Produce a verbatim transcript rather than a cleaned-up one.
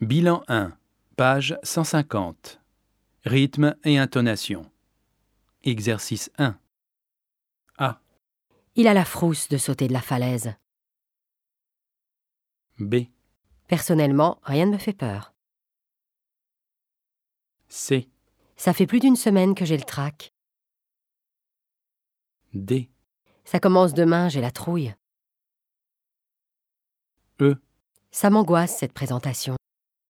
Bilan un, page cent cinquante. Rythme et intonation. Exercice un. A. Il a la frousse de sauter de la falaise. B. Personnellement, rien ne me fait peur. C. Ça fait plus d'une semaine que j'ai le trac. D. Ça commence demain, j'ai la trouille. E. Ça m'angoisse, cette présentation.